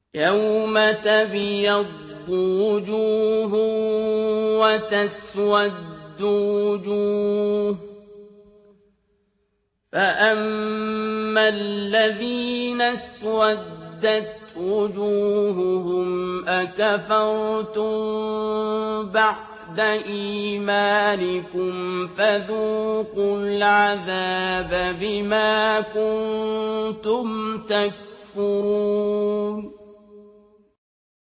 يَوْمَ تَبْيَضُّ وُجُوهٌ وَتَسْوَدُّ وُجُوهٌ ۚ فَأَمَّا الَّذِينَ اسْوَدَّتْ وُجُوهُهُمْ أَكَفَرْتُم بَعْدَ إِيمَانِكُمْ فَذُوقُوا الْعَذَابَ بِمَا كُنتُمْ تَكْفُرُونَ